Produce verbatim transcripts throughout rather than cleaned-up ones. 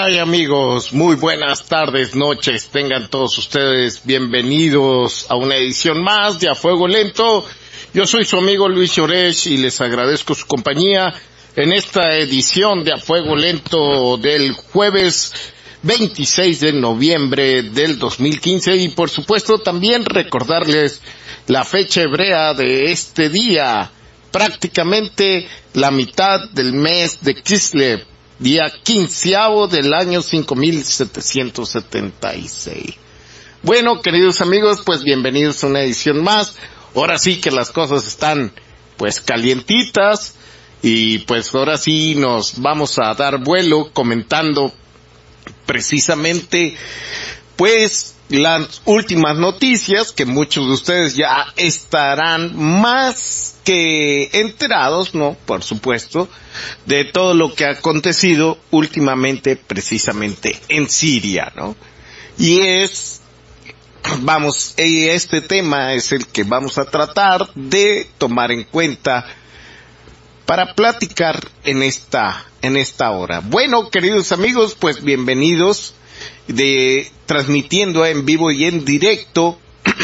hay, amigos? Muy buenas tardes, noches. Tengan todos ustedes bienvenidos a una edición más de A Fuego Lento. Yo soy su amigo Luis Llorech y les agradezco su compañía en esta edición de A Fuego Lento del jueves veintiséis de noviembre del dos mil quince, y por supuesto también recordarles la fecha hebrea de este día, prácticamente la mitad del mes de Kislev, día quinceavo del año cinco mil setecientos setenta y seis. Bueno, queridos amigos, pues bienvenidos a una edición más. Ahora sí que las cosas están pues calientitas y pues ahora sí nos vamos a dar vuelo comentando precisamente pues las últimas noticias, que muchos de ustedes ya estarán más que enterados, ¿no? Por supuesto, de todo lo que ha acontecido últimamente precisamente en Siria, ¿no? Y es, vamos, este tema es el que vamos a tratar de tomar en cuenta para platicar en esta, en esta hora. Bueno, queridos amigos, pues bienvenidos de transmitiendo en vivo y en directo,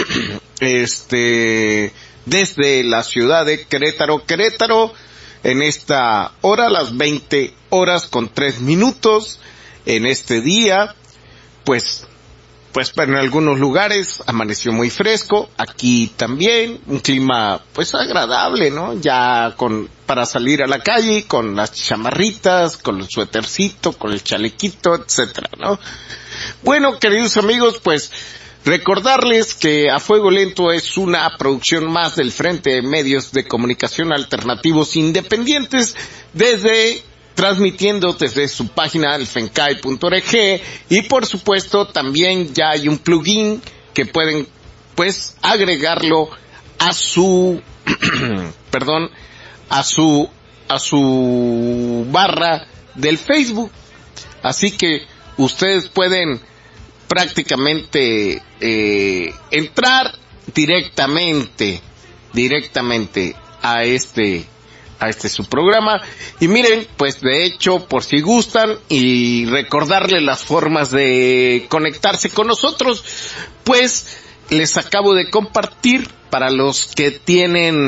este, desde la ciudad de Querétaro, Querétaro, en esta hora, las veinte horas con tres minutos, en este día, pues, pues en algunos lugares amaneció muy fresco, aquí también, un clima pues agradable, ¿no? Ya con, para salir a la calle, con las chamarritas, con el suétercito, con el chalequito, etcétera, ¿no? Bueno, queridos amigos, pues recordarles que A Fuego Lento es una producción más del Frente de Medios de Comunicación Alternativos Independientes, desde transmitiendo desde su página el fencai punto org, y por supuesto también ya hay un plugin que pueden pues agregarlo a su perdón a su a su barra del Facebook, así que ustedes pueden prácticamente eh, entrar directamente directamente a este a este su programa. Y miren, pues de hecho, por si gustan, y recordarles las formas de conectarse con nosotros, pues les acabo de compartir para los que tienen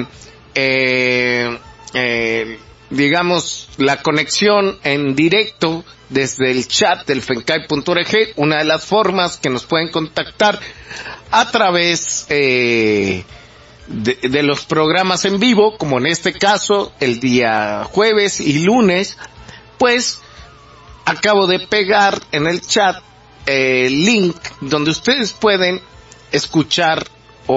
eh, eh, digamos la conexión en directo desde el chat del fencai punto org, una de las formas que nos pueden contactar a través eh, De, de los programas en vivo, como en este caso el día jueves y lunes. Pues acabo de pegar en el chat el eh, link donde ustedes pueden escuchar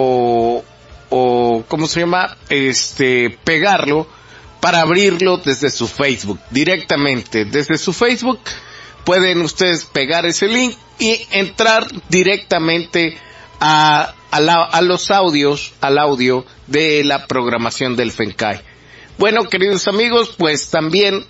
o o cómo se llama este pegarlo para abrirlo desde su Facebook directamente. Desde su Facebook pueden ustedes pegar ese link y entrar directamente a A, la, a los audios, al audio de la programación del FENCAI. Bueno, queridos amigos, pues también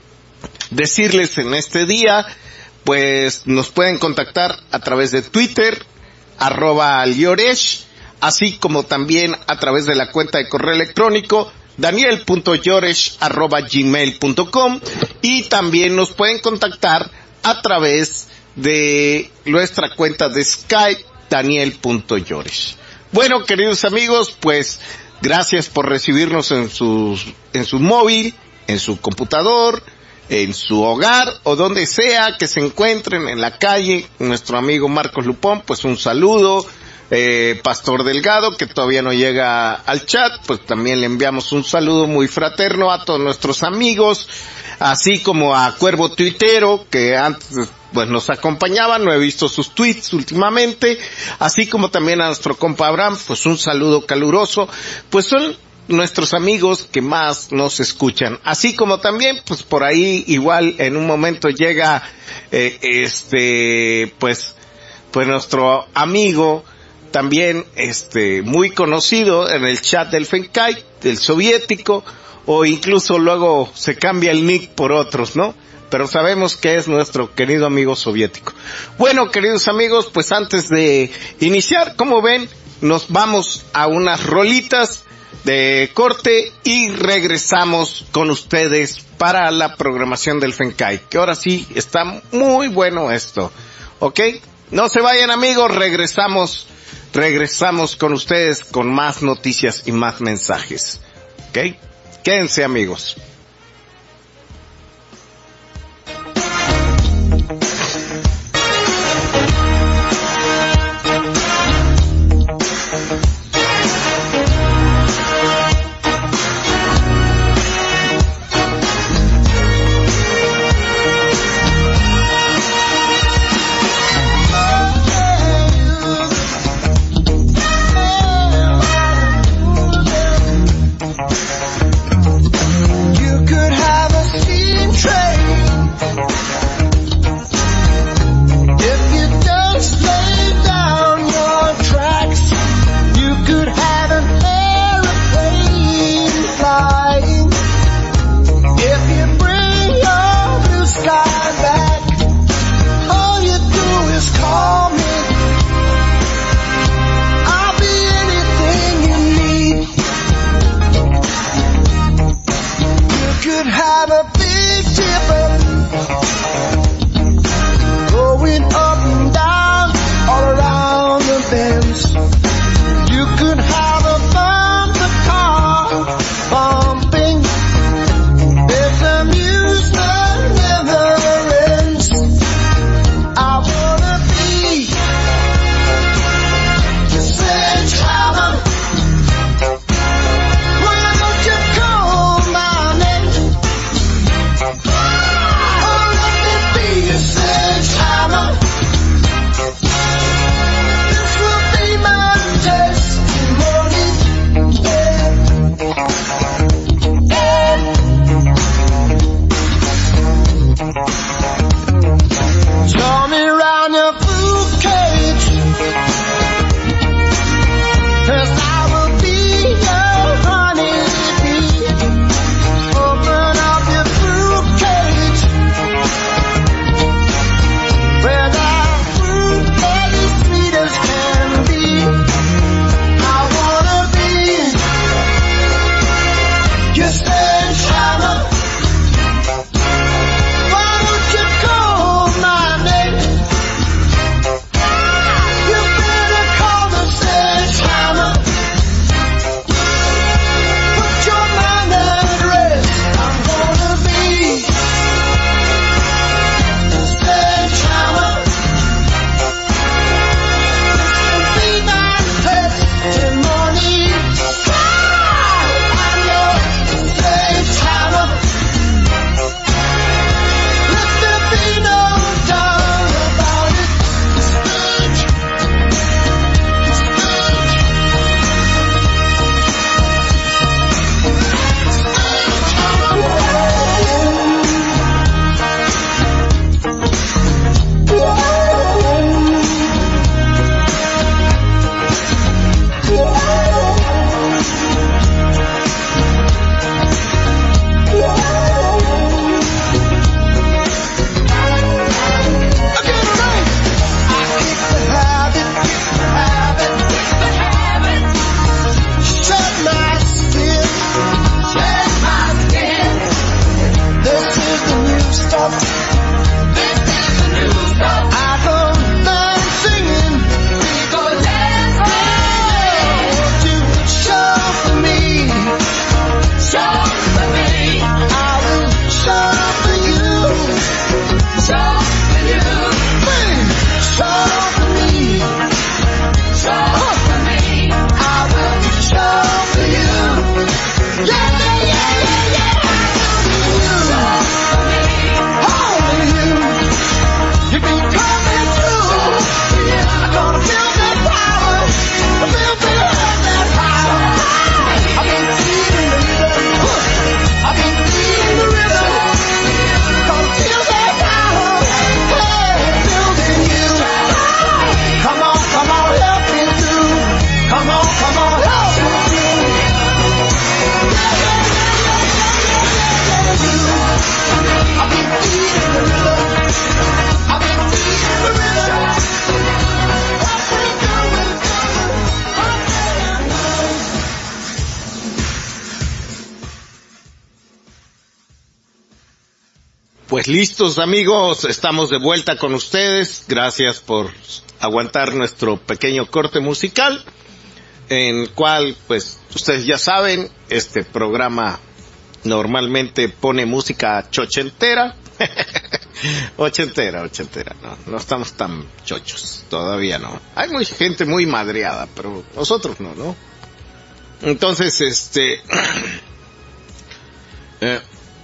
decirles en este día, pues nos pueden contactar a través de Twitter, arroba Llorech, así como también a través de la cuenta de correo electrónico, daniel punto llorech arroba gmail punto com, y también nos pueden contactar a través de nuestra cuenta de Skype, daniel punto llorech. Bueno, queridos amigos, pues gracias por recibirnos en su, en su móvil, en su computador, en su hogar o donde sea que se encuentren, en la calle. Nuestro amigo Marcos Lupón, pues un saludo. Eh, Pastor Delgado, que todavía no llega al chat, pues también le enviamos un saludo muy fraterno a todos nuestros amigos, así como a Cuervo Tuitero, que antes pues nos acompañaba, no he visto sus tweets últimamente, así como también a nuestro compa Abraham, pues un saludo caluroso. Pues son nuestros amigos que más nos escuchan, así como también pues por ahí igual en un momento llega eh, este pues pues nuestro amigo también este muy conocido en el chat del FENCAI, del soviético, o incluso luego se cambia el nick por otros, ¿no? Pero sabemos que es nuestro querido amigo soviético. Bueno, queridos amigos, pues antes de iniciar, como ven, nos vamos a unas rolitas de corte y regresamos con ustedes para la programación del FENCAI, que ahora sí está muy bueno esto, ¿ok? No se vayan, amigos, regresamos, regresamos con ustedes con más noticias y más mensajes, ¿ok? Quédense, amigos. I don't mind singing. We go dance, dance, dance. Pues listos, amigos, estamos de vuelta con ustedes. Gracias por aguantar nuestro pequeño corte musical, en el cual, pues, ustedes ya saben, este programa normalmente pone música chochentera. ochentera, ochentera, no, no estamos tan chochos, todavía no. Hay mucha gente muy madreada, pero nosotros no, ¿no? Entonces, este... eh,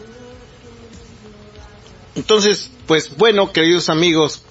Entonces, pues bueno, queridos amigos,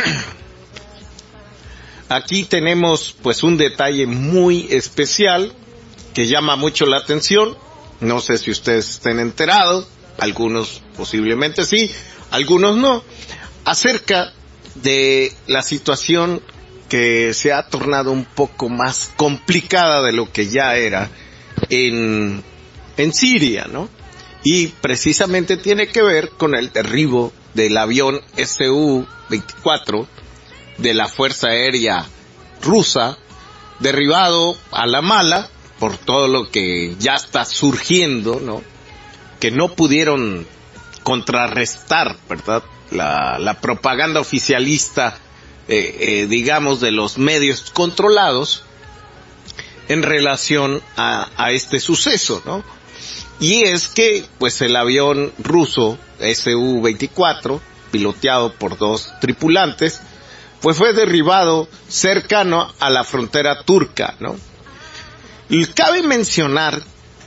aquí tenemos pues un detalle muy especial que llama mucho la atención. No sé si ustedes estén enterados, algunos posiblemente sí, algunos no, acerca de la situación que se ha tornado un poco más complicada de lo que ya era en, en Siria, ¿no? Y precisamente tiene que ver con el derribo del avión S U veinticuatro de la Fuerza Aérea Rusa, derribado a la mala por todo lo que ya está surgiendo, ¿no? Que no pudieron contrarrestar, ¿verdad? La, la propaganda oficialista, eh, eh, digamos, de los medios controlados en relación a, a este suceso, ¿no? Y es que, pues, el avión ruso S U veinticuatro, piloteado por dos tripulantes, pues fue derribado cercano a la frontera turca, ¿no? Y cabe mencionar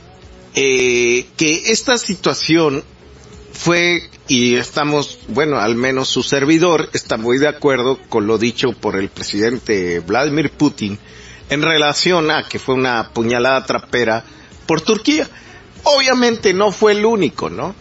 eh, que esta situación fue, y estamos, bueno, al menos su servidor está muy de acuerdo con lo dicho por el presidente Vladimir Putin en relación a que fue una puñalada trapera por Turquía. Obviamente no fue el único, ¿no?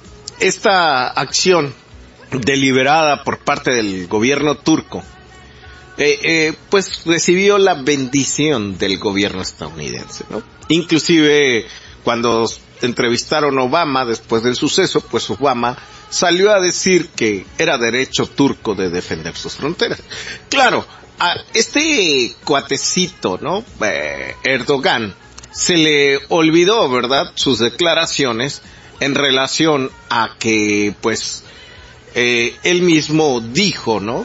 Esta acción deliberada por parte del gobierno turco, eh, eh, pues recibió la bendición del gobierno estadounidense, ¿no? Inclusive cuando entrevistaron a Obama después del suceso, pues Obama salió a decir que era derecho turco de defender sus fronteras. Claro, a este cuatecito, ¿no? Eh, Erdogan, se le olvidó, ¿verdad?, sus declaraciones en relación a que, pues, eh, él mismo dijo, ¿no?,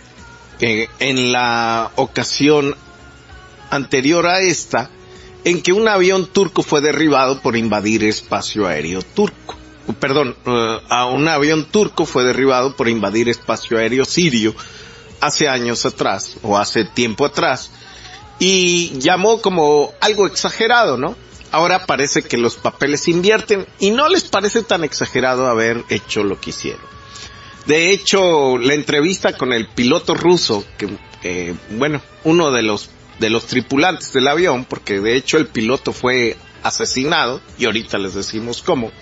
que en la ocasión anterior a esta, en que un avión turco fue derribado por invadir espacio aéreo turco. Perdón, uh, a un avión turco fue derribado por invadir espacio aéreo sirio hace años atrás, o hace tiempo atrás, y llamó como algo exagerado, ¿no? Ahora parece que los papeles invierten y no les parece tan exagerado haber hecho lo que hicieron. De hecho, la entrevista con el piloto ruso, que, eh, bueno, uno de los de los tripulantes del avión, porque de hecho el piloto fue asesinado, y ahorita les decimos cómo,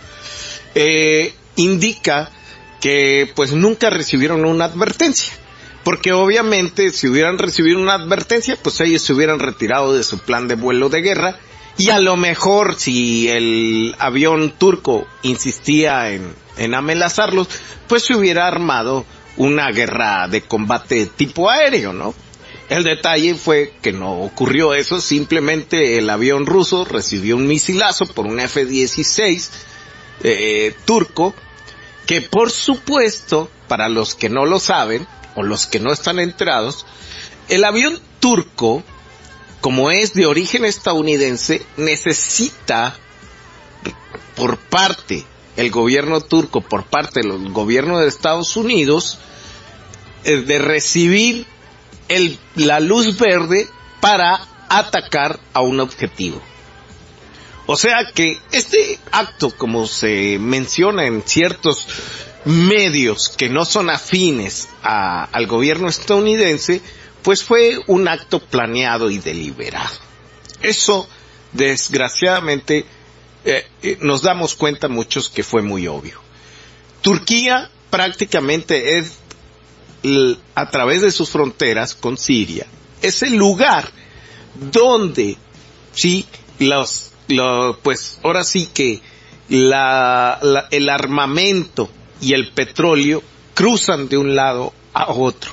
eh, indica que pues nunca recibieron una advertencia. Porque obviamente si hubieran recibido una advertencia, pues ellos se hubieran retirado de su plan de vuelo de guerra, y a lo mejor si el avión turco insistía en, en amenazarlos, pues se hubiera armado una guerra de combate tipo aéreo, ¿no? El detalle fue que no ocurrió eso, simplemente el avión ruso recibió un misilazo por un F dieciséis eh, turco, que por supuesto, para los que no lo saben, o los que no están enterados, el avión turco, como es de origen estadounidense, necesita por parte del gobierno turco, por parte del gobierno de Estados Unidos, eh, de recibir el, la luz verde para atacar a un objetivo. O sea que este acto, como se menciona en ciertos medios que no son afines a, al gobierno estadounidense, pues fue un acto planeado y deliberado. Eso, desgraciadamente, eh, eh, nos damos cuenta muchos que fue muy obvio. Turquía prácticamente es, a través de sus fronteras con Siria, es el lugar donde, sí, los, los pues ahora sí que la, la, el armamento y el petróleo cruzan de un lado a otro.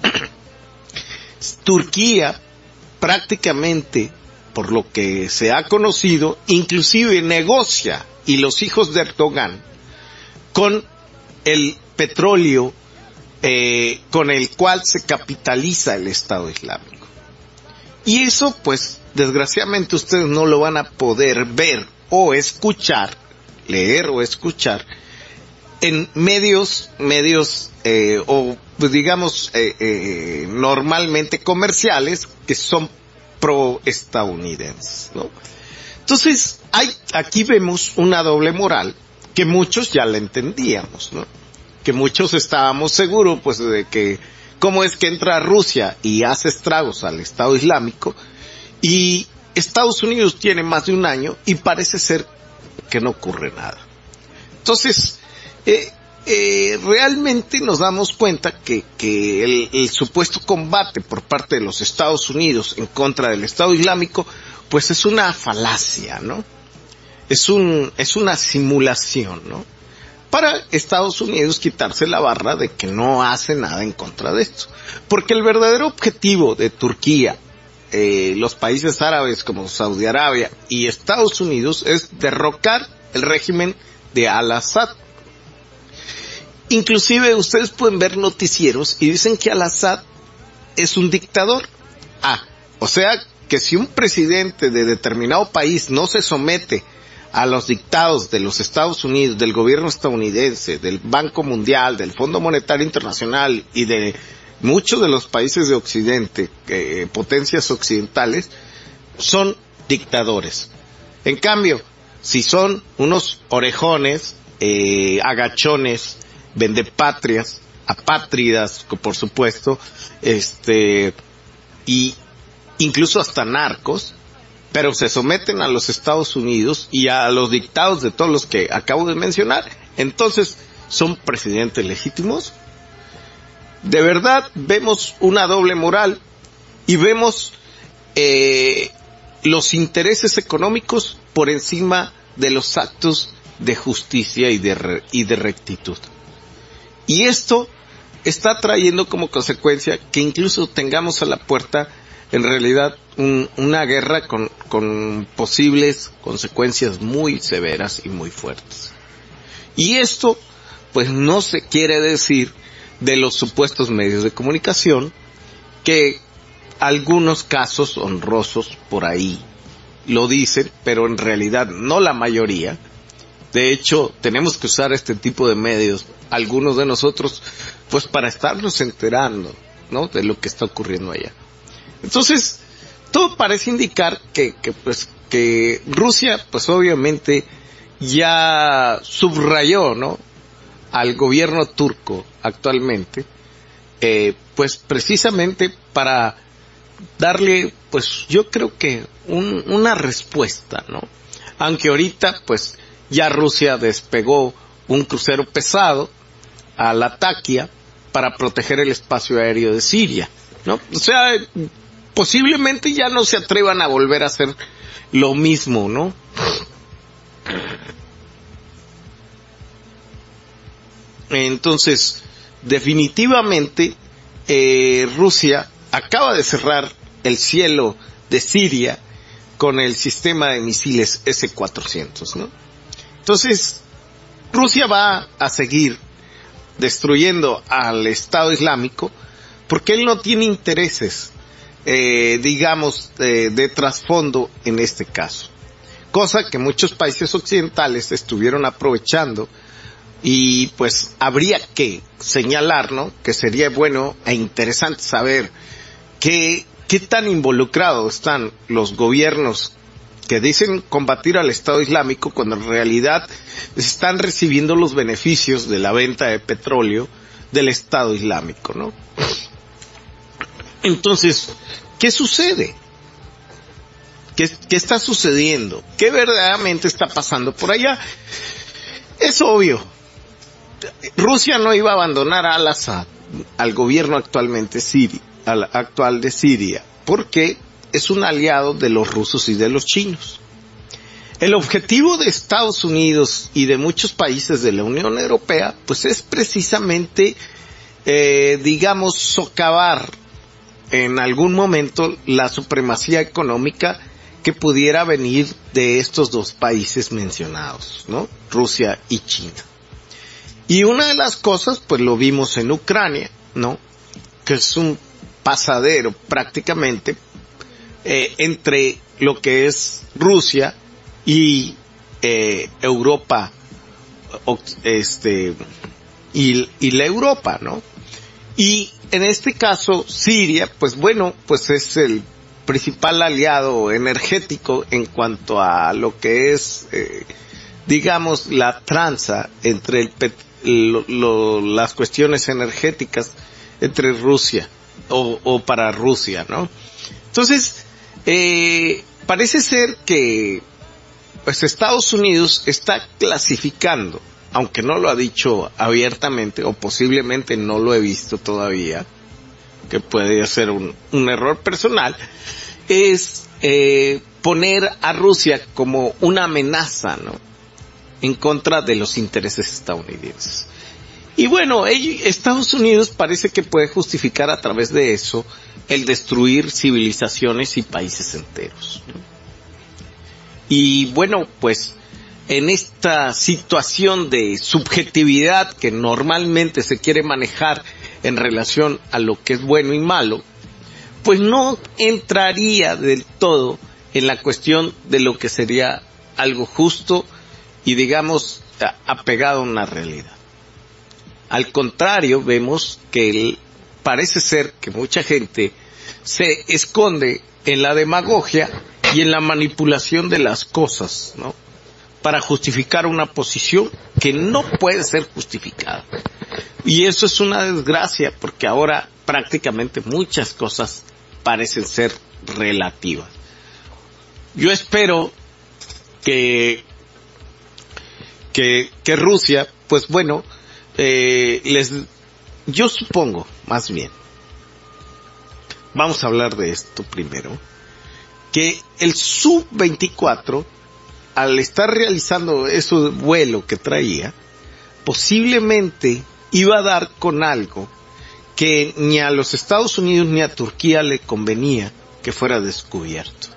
Turquía prácticamente, por lo que se ha conocido, inclusive negocia, y los hijos de Erdogan, con el petróleo eh, con el cual se capitaliza el Estado Islámico. Y eso, pues, desgraciadamente ustedes no lo van a poder ver o escuchar, leer o escuchar, en medios, medios, eh, o pues digamos, eh, eh, normalmente comerciales, que son pro-estadounidenses, ¿no? Entonces, hay, aquí vemos una doble moral, que muchos ya la entendíamos, ¿no? Que muchos estábamos seguros, pues, de que, cómo es que entra Rusia y hace estragos al Estado Islámico, y Estados Unidos tiene más de un año, y parece ser que no ocurre nada. Entonces, eh, eh, realmente nos damos cuenta que, que el, el supuesto combate por parte de los Estados Unidos en contra del Estado Islámico, pues es una falacia, ¿no? Es un, es una simulación, ¿no? Para Estados Unidos quitarse la barra de que no hace nada en contra de esto. Porque el verdadero objetivo de Turquía, eh, los países árabes como Saudi Arabia y Estados Unidos es derrocar el régimen de Al-Assad. Inclusive ustedes pueden ver noticieros y dicen que Al-Assad es un dictador. Ah, o sea que si un presidente de determinado país no se somete a los dictados de los Estados Unidos, del gobierno estadounidense, del Banco Mundial, del Fondo Monetario Internacional y de muchos de los países de Occidente, eh, potencias occidentales, son dictadores. En cambio, si son unos orejones, eh, agachones, vendepatrias, apátridas, por supuesto, este, y incluso hasta narcos, pero se someten a los Estados Unidos y a los dictados de todos los que acabo de mencionar, entonces son presidentes legítimos. De verdad vemos una doble moral y vemos eh, los intereses económicos por encima de los actos de justicia y de, re, y de rectitud. Y esto está trayendo como consecuencia que incluso tengamos a la puerta en realidad un, una guerra con, con posibles consecuencias muy severas y muy fuertes. Y esto, pues no se quiere decir de los supuestos medios de comunicación, que algunos casos honrosos por ahí lo dicen, pero en realidad no la mayoría. De hecho, tenemos que usar este tipo de medios, algunos de nosotros, pues para estarnos enterando, ¿no?, de lo que está ocurriendo allá. Entonces, todo parece indicar que, que pues, que Rusia, pues obviamente, ya subrayó, ¿no?, al gobierno turco actualmente, eh, pues precisamente para darle, pues yo creo que un, una respuesta, ¿no? Aunque ahorita, pues, ya Rusia despegó un crucero pesado a Latakia para proteger el espacio aéreo de Siria, ¿no? O sea, posiblemente ya no se atrevan a volver a hacer lo mismo, ¿no? Entonces, definitivamente, eh, Rusia acaba de cerrar el cielo de Siria con el sistema de misiles ese cuatrocientos, ¿no? Entonces, Rusia va a seguir destruyendo al Estado Islámico porque él no tiene intereses, eh, digamos, eh, de trasfondo en este caso. Cosa que muchos países occidentales estuvieron aprovechando y pues habría que señalar, ¿no?, que sería bueno e interesante saber qué, qué tan involucrados están los gobiernos que dicen combatir al Estado Islámico cuando en realidad están recibiendo los beneficios de la venta de petróleo del Estado Islámico, ¿no? Entonces, ¿qué sucede? ¿Qué, qué está sucediendo? ¿Qué verdaderamente está pasando por allá? Es obvio. Rusia no iba a abandonar a Al-Assad, al gobierno actualmente sirio, al actual de Siria, porque es un aliado de los rusos y de los chinos. El objetivo de Estados Unidos y de muchos países de la Unión Europea, pues es precisamente, eh, digamos, socavar en algún momento la supremacía económica que pudiera venir de estos dos países mencionados, ¿no?, Rusia y China. Y una de las cosas, pues lo vimos en Ucrania, ¿no? Que es un pasadero prácticamente eh, entre lo que es Rusia y eh, Europa, este, y, y la Europa, ¿no? Y en este caso, Siria, pues bueno, pues es el principal aliado energético en cuanto a lo que es, eh, digamos, la tranza entre el pet, lo, lo, las cuestiones energéticas entre Rusia o, o para Rusia, ¿no? Entonces, eh, parece ser que pues Estados Unidos está clasificando, aunque no lo ha dicho abiertamente o posiblemente no lo he visto todavía, que puede ser un, un error personal, es eh, poner a Rusia como una amenaza, ¿no? En contra de los intereses estadounidenses. Y bueno, ellos, Estados Unidos parece que puede justificar a través de eso el destruir civilizaciones y países enteros, ¿no? Y bueno, pues en esta situación de subjetividad que normalmente se quiere manejar en relación a lo que es bueno y malo, pues no entraría del todo en la cuestión de lo que sería algo justo y digamos apegado a una realidad. Al contrario, vemos que el, parece ser que mucha gente se esconde en la demagogia y en la manipulación de las cosas, ¿no? Para justificar una posición que no puede ser justificada. Y eso es una desgracia porque ahora prácticamente muchas cosas parecen ser relativas. Yo espero que que, que Rusia, pues bueno, eh, les, yo supongo, más bien, vamos a hablar de esto primero, que el Su veinticuatro, al estar realizando ese vuelo que traía, posiblemente iba a dar con algo que ni a los Estados Unidos ni a Turquía le convenía que fuera descubierto.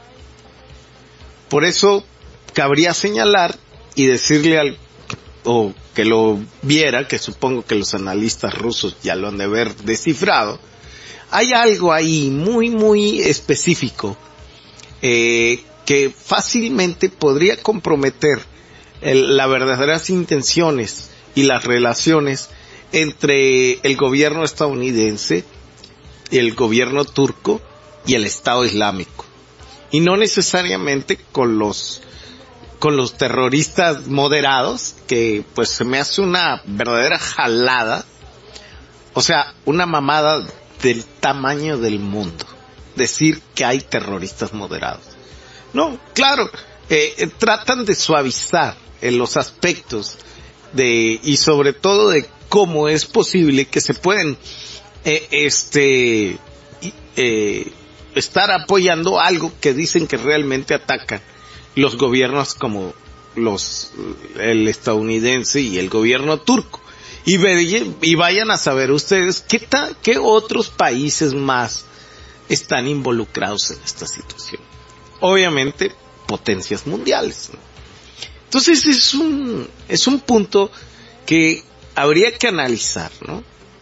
Por eso cabría señalar y decirle al, o que lo viera, que supongo que los analistas rusos ya lo han de haber descifrado, hay algo ahí muy muy específico eh, que fácilmente podría comprometer el, las verdaderas intenciones y las relaciones entre el gobierno estadounidense, el gobierno turco y el Estado Islámico. Y no necesariamente con los con los terroristas moderados, que pues se me hace una verdadera jalada, o sea, una mamada del tamaño del mundo, decir que hay terroristas moderados. No, claro, eh, tratan de suavizar en los aspectos de, y sobre todo de cómo es posible que se pueden, eh, este, eh, estar apoyando algo que dicen que realmente atacan los gobiernos como los, el estadounidense y el gobierno turco. Y, ve, y vayan a saber ustedes qué, ta, qué otros países más están involucrados en esta situación. Obviamente, potencias mundiales, ¿no? Entonces es un, es un punto que habría que analizar, ¿no?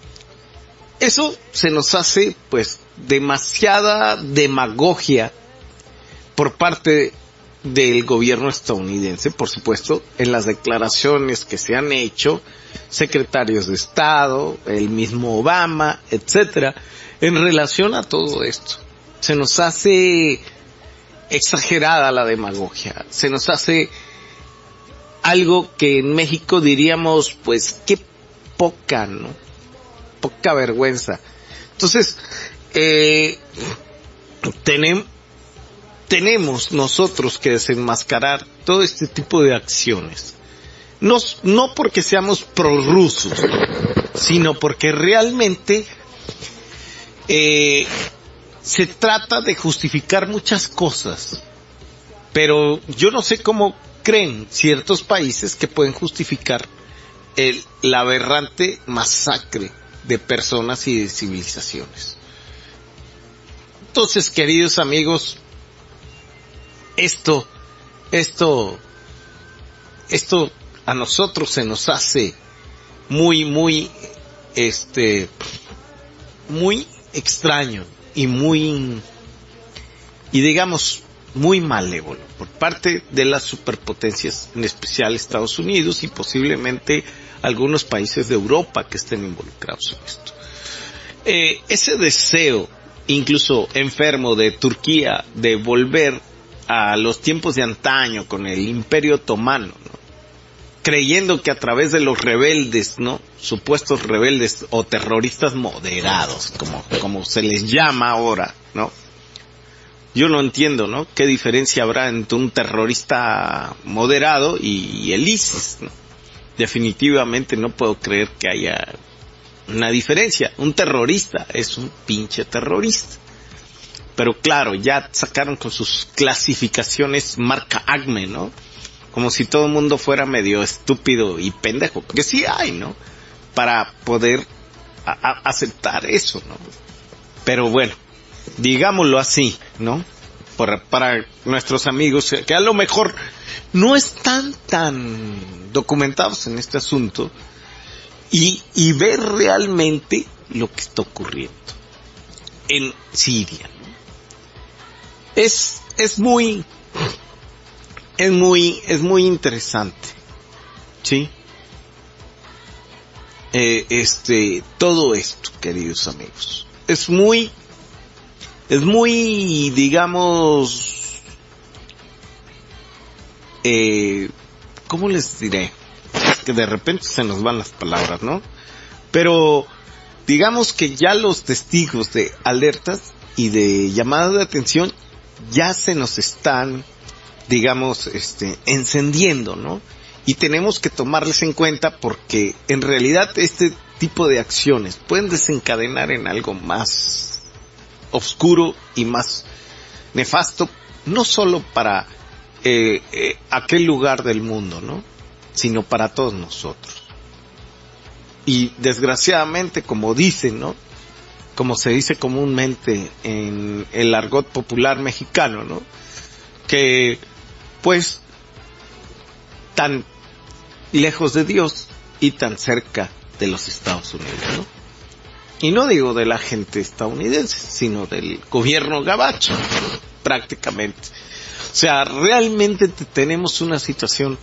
Eso se nos hace, pues, demasiada demagogia por parte del gobierno estadounidense, por supuesto, en las declaraciones que se han hecho, secretarios de Estado, el mismo Obama, etcétera, en relación a todo esto. Se nos hace exagerada la demagogia, se nos hace algo que en México diríamos, pues, qué poca, ¿no? Poca vergüenza. Entonces, eh, tenemos, tenemos nosotros que desenmascarar todo este tipo de acciones. No, no porque seamos prorrusos, sino porque realmente eh, se trata de justificar muchas cosas. Pero yo no sé cómo creen ciertos países que pueden justificar el, la aberrante masacre de personas y de civilizaciones. Entonces, queridos amigos, esto, esto, esto a nosotros se nos hace muy, muy, este, muy extraño y muy, y digamos, muy malévolo por parte de las superpotencias, en especial Estados Unidos y posiblemente algunos países de Europa que estén involucrados en esto. Eh, ese deseo, incluso enfermo, de Turquía de volver a los tiempos de antaño con el Imperio Otomano, ¿no? Creyendo que a través de los rebeldes, ¿no? Supuestos rebeldes o terroristas moderados, como, como se les llama ahora, ¿no? Yo no entiendo, ¿no? ¿Qué diferencia habrá entre un terrorista moderado y el ISIS, ¿no? Definitivamente no puedo creer que haya una diferencia. Un terrorista es un pinche terrorista. Pero claro, ya sacaron con sus clasificaciones marca Acme, ¿no? Como si todo el mundo fuera medio estúpido y pendejo. Porque sí hay, ¿no? Para poder a- a- aceptar eso, ¿no? Pero bueno, digámoslo así, ¿no? Por, para nuestros amigos que a lo mejor no están tan documentados en este asunto y, y ver realmente lo que está ocurriendo en Siria, ¿no? Es, es muy, es muy, es muy interesante, ¿sí? Eh, este, todo esto, queridos amigos, es muy, es muy, digamos, eh, ¿cómo les diré? Es que de repente se nos van las palabras, ¿no? Pero, digamos que ya los testigos de alertas y de llamadas de atención ya se nos están, digamos, este, encendiendo, ¿no? Y tenemos que tomarles en cuenta porque en realidad este tipo de acciones pueden desencadenar en algo más oscuro y más nefasto, no solo para eh, eh, aquel lugar del mundo, ¿no? Sino para todos nosotros. Y desgraciadamente, como dicen, ¿no? Como se dice comúnmente en el argot popular mexicano, ¿no? Que, pues, tan lejos de Dios y tan cerca de los Estados Unidos, ¿no? Y no digo de la gente estadounidense, sino del gobierno gabacho, prácticamente. O sea, realmente tenemos una situación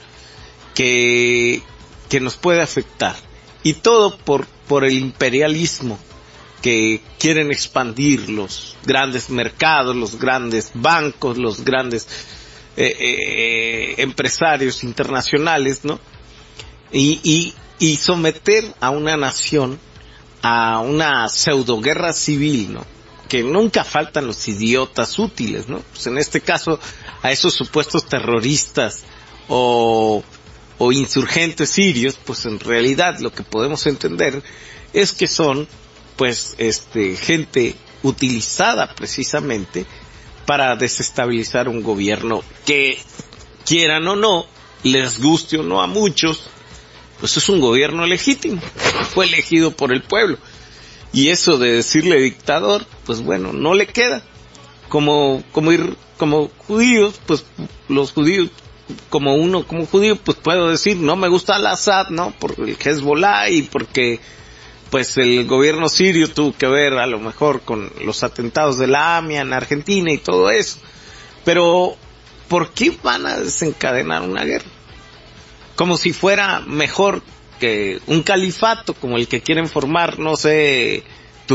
que, que nos puede afectar. Y todo por, por el imperialismo que quieren expandir los grandes mercados, los grandes bancos, los grandes eh, eh, empresarios internacionales, ¿no? Y, y, y someter a una nación a una pseudoguerra civil, ¿no? Que nunca faltan los idiotas útiles, ¿no? Pues en este caso, a esos supuestos terroristas o, o insurgentes sirios, pues en realidad lo que podemos entender es que son, pues, este, gente utilizada precisamente para desestabilizar un gobierno que, quieran o no, les guste o no a muchos, pues es un gobierno legítimo, fue elegido por el pueblo. Y eso de decirle dictador, pues bueno, no le queda. Como, como ir, como judíos, pues los judíos, como uno, como judío, pues puedo decir, no me gusta al Assad, ¿no? Por el Hezbollah y porque, pues el gobierno sirio tuvo que ver a lo mejor con los atentados de la AMIA en Argentina y todo eso. Pero, ¿por qué van a desencadenar una guerra? Como si fuera mejor que un califato como el que quieren formar, no sé,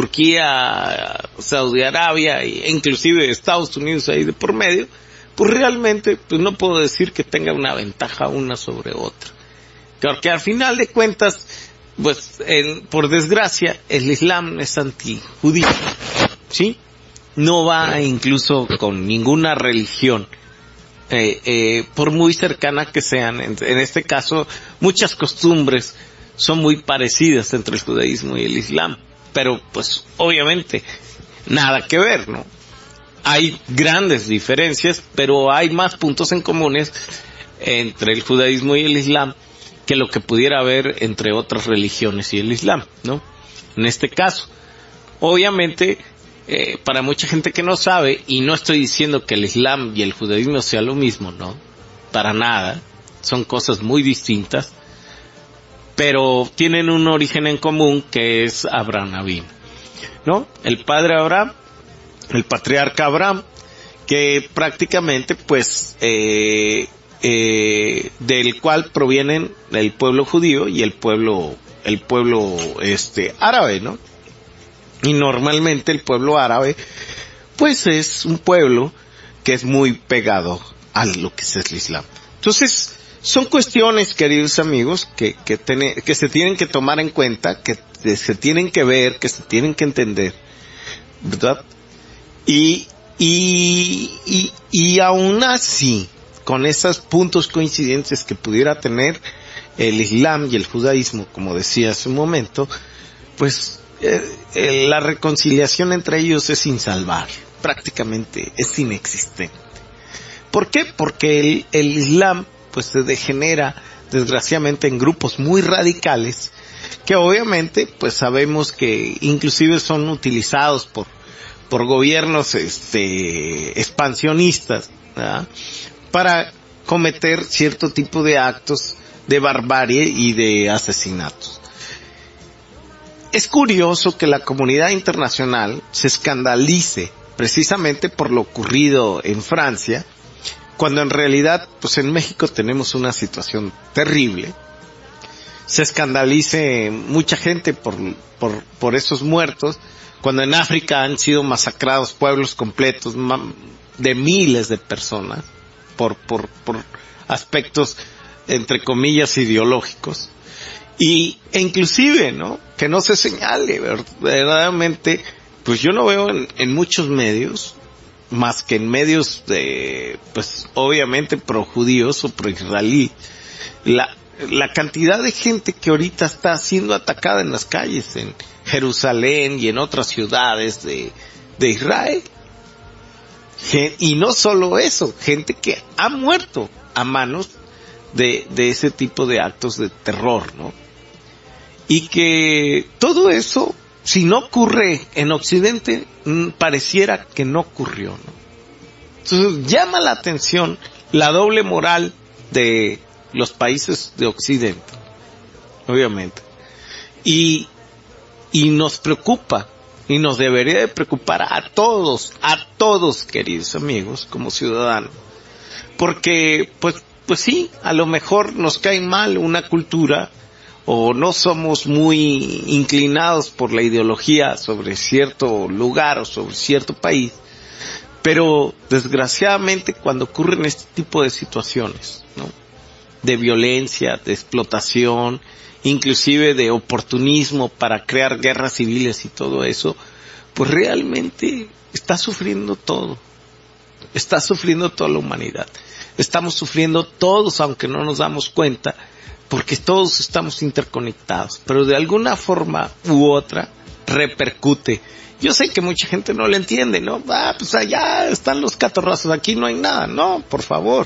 Turquía, Saudi Arabia e inclusive Estados Unidos ahí de por medio, pues realmente pues no puedo decir que tenga una ventaja una sobre otra. Porque al final de cuentas, pues en, por desgracia, el Islam es antijudío, ¿sí? No va incluso con ninguna religión. Eh, eh, por muy cercana que sean, en, en este caso, muchas costumbres son muy parecidas entre el judaísmo y el islam, pero pues obviamente nada que ver, ¿no? Hay grandes diferencias, pero hay más puntos en comunes entre el judaísmo y el islam que lo que pudiera haber entre otras religiones y el islam, ¿no? En este caso, obviamente, Eh, para mucha gente que no sabe, y no estoy diciendo que el Islam y el judaísmo sea lo mismo, no, para nada, son cosas muy distintas, pero tienen un origen en común que es Abraham Avinu, ¿no? El padre Abraham, el patriarca Abraham, que prácticamente pues eh, eh, del cual provienen el pueblo judío y el pueblo el pueblo este árabe, ¿no? Y normalmente el pueblo árabe pues es un pueblo que es muy pegado a lo que es el Islam. Entonces, son cuestiones, queridos amigos, que que, ten, que se tienen que tomar en cuenta, que se tienen que ver, que se tienen que entender, ¿verdad? Y y y, y aún así, con esos puntos coincidentes que pudiera tener el Islam y el judaísmo, como decía hace un momento, pues eh, eh, la reconciliación entre ellos es insalvable, prácticamente es inexistente. ¿Por qué? Porque el, el Islam pues se degenera desgraciadamente en grupos muy radicales que obviamente pues sabemos que inclusive son utilizados por por gobiernos este expansionistas, ¿verdad?, para cometer cierto tipo de actos de barbarie y de asesinatos. Es curioso que la comunidad internacional se escandalice precisamente por lo ocurrido en Francia, cuando en realidad, pues en México tenemos una situación terrible. Se escandalice mucha gente por, por, por esos muertos, cuando en África han sido masacrados pueblos completos de miles de personas por, por, por aspectos, entre comillas, ideológicos. Y, e inclusive, ¿no?, que no se señale, verdaderamente, pues yo no veo en, en muchos medios, más que en medios de, pues obviamente pro judíos o pro israelí, la, la cantidad de gente que ahorita está siendo atacada en las calles, en Jerusalén y en otras ciudades de, de Israel. Y no solo eso, gente que ha muerto a manos de, de ese tipo de actos de terror, ¿no? Y que todo eso, si no ocurre en Occidente, pareciera que no ocurrió, ¿no? Entonces llama la atención la doble moral de los países de Occidente, obviamente. Y, y nos preocupa, y nos debería de preocupar a todos, a todos, queridos amigos, como ciudadanos. Porque, pues, pues sí, a lo mejor nos cae mal una cultura, o no somos muy inclinados por la ideología sobre cierto lugar o sobre cierto país, pero desgraciadamente cuando ocurren este tipo de situaciones, ¿no?, de violencia, de explotación, inclusive de oportunismo para crear guerras civiles y todo eso, pues realmente está sufriendo todo, está sufriendo toda la humanidad, estamos sufriendo todos aunque no nos damos cuenta, porque todos estamos interconectados, pero de alguna forma u otra repercute. Yo sé que mucha gente no lo entiende, ¿no? Ah, pues allá están los catorrazos, aquí no hay nada. No, por favor.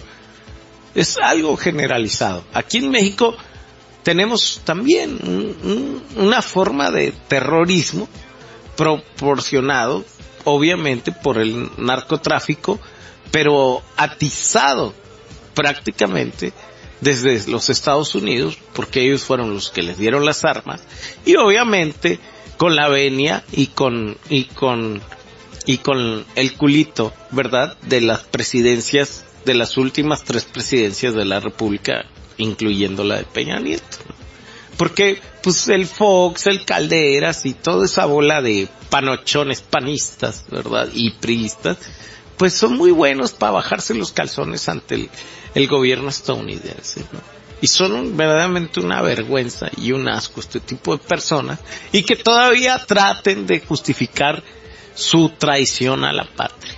Es algo generalizado. Aquí en México tenemos también un, un, una forma de terrorismo proporcionado, obviamente, por el narcotráfico, pero atizado prácticamente desde los Estados Unidos, porque ellos fueron los que les dieron las armas, y obviamente con la venia y con y con y con el culito, ¿verdad?, de las presidencias, de las últimas tres presidencias de la República, incluyendo la de Peña Nieto. Porque pues el Fox, el Calderas y toda esa bola de panochones panistas, ¿verdad?, y priistas, pues son muy buenos para bajarse los calzones ante el, el gobierno estadounidense, ¿no? Y son verdaderamente una vergüenza y un asco este tipo de personas, y que todavía traten de justificar su traición a la patria.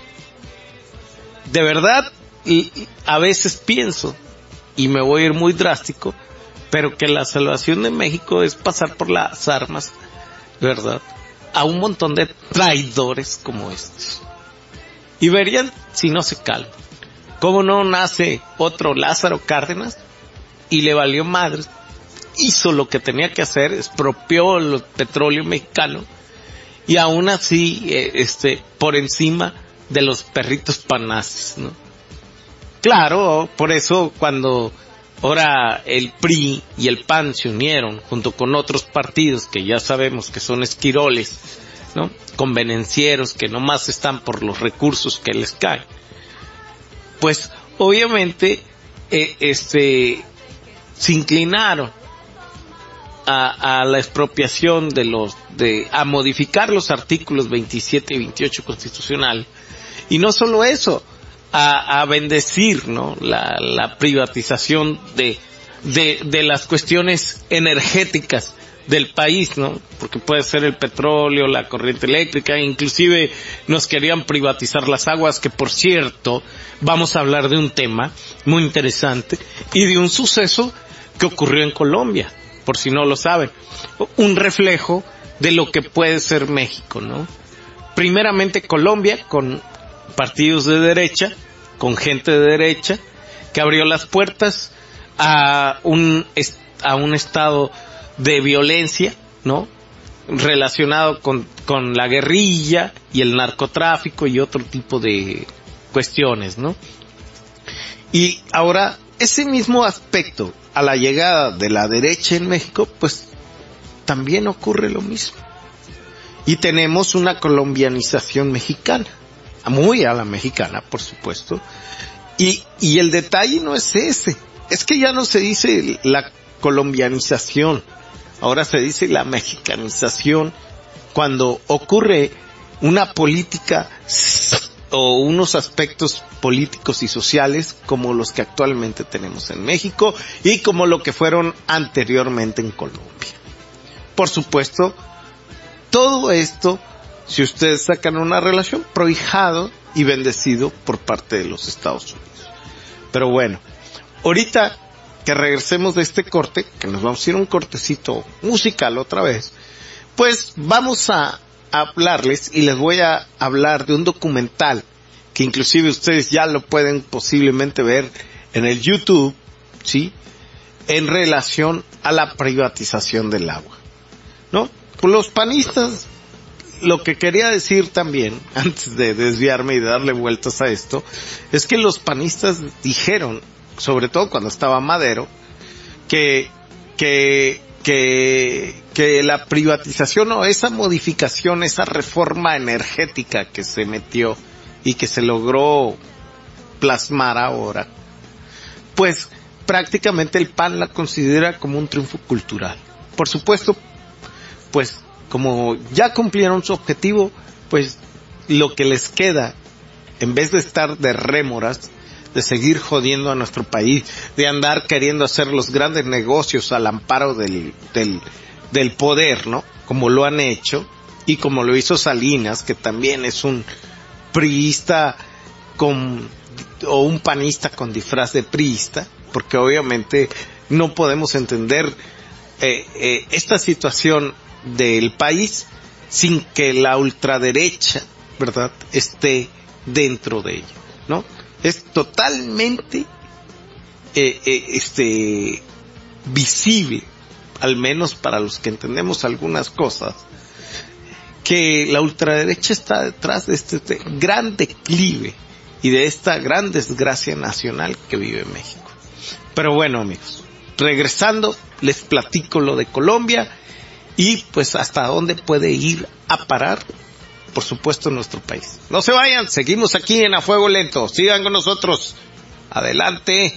De verdad, y, a veces pienso, y me voy a ir muy drástico, pero que la salvación de México es pasar por las armas, ¿verdad?, a un montón de traidores como estos. Y verían si no se calman. ¿Cómo no nace otro Lázaro Cárdenas? Y le valió madre. Hizo lo que tenía que hacer, expropió el petróleo mexicano. Y aún así, eh, este, por encima de los perritos panazis, ¿no? Claro, por eso cuando Ahora el P R I y el P A N se unieron junto con otros partidos que ya sabemos que son esquiroles, ¿no? Convenencieros que nomás están por los recursos que les caen. Pues obviamente eh, este se inclinaron a, a la expropiación de los de a modificar los artículos veintisiete y veintiocho constitucional, y no solo eso, a, a bendecir, ¿no? la, la privatización de, de de las cuestiones energéticas del país, ¿no? Porque puede ser el petróleo, la corriente eléctrica, inclusive nos querían privatizar las aguas, que por cierto, vamos a hablar de un tema muy interesante y de un suceso que ocurrió en Colombia, por si no lo saben, un reflejo de lo que puede ser México, ¿no? Primeramente Colombia, con partidos de derecha, con gente de derecha, que abrió las puertas a un, a un estado de violencia, ¿no? Relacionado con, con la guerrilla y el narcotráfico y otro tipo de cuestiones, ¿no? Y ahora, ese mismo aspecto, a la llegada de la derecha en México, pues, también ocurre lo mismo. Y tenemos una colombianización mexicana, muy a la mexicana, por supuesto. Y, y el detalle no es ese, es que ya no se dice la colombianización, ahora se dice la mexicanización, cuando ocurre una política o unos aspectos políticos y sociales como los que actualmente tenemos en México y como lo que fueron anteriormente en Colombia. Por supuesto, todo esto, si ustedes sacan una relación, prohijado y bendecido por parte de los Estados Unidos. Pero bueno, ahorita que regresemos de este corte, que nos vamos a ir a un cortecito musical otra vez, pues vamos a hablarles y les voy a hablar de un documental que inclusive ustedes ya lo pueden posiblemente ver en el YouTube, ¿sí? En relación a la privatización del agua, ¿no? Pues los panistas, lo que quería decir también, antes de desviarme y de darle vueltas a esto, es que los panistas dijeron, sobre todo cuando estaba Madero, que, que, que, que la privatización o esa modificación, esa reforma energética que se metió y que se logró plasmar ahora, pues prácticamente el P A N la considera como un triunfo cultural. Por supuesto, pues como ya cumplieron su objetivo, pues lo que les queda, en vez de estar de rémoras, de seguir jodiendo a nuestro país, de andar queriendo hacer los grandes negocios al amparo del, del, del poder, ¿no? Como lo han hecho, y como lo hizo Salinas, que también es un priista con, o un panista con disfraz de priista, porque obviamente no podemos entender eh, eh, esta situación del país sin que la ultraderecha, ¿verdad?, esté dentro de ello, ¿no? Es totalmente eh, eh, este visible, al menos para los que entendemos algunas cosas, que la ultraderecha está detrás de este, este gran declive y de esta gran desgracia nacional que vive México. Pero bueno, amigos, regresando, les platico lo de Colombia y pues hasta dónde puede ir a parar, por supuesto, nuestro país. No se vayan, seguimos aquí en A Fuego Lento. Sigan con nosotros. Adelante.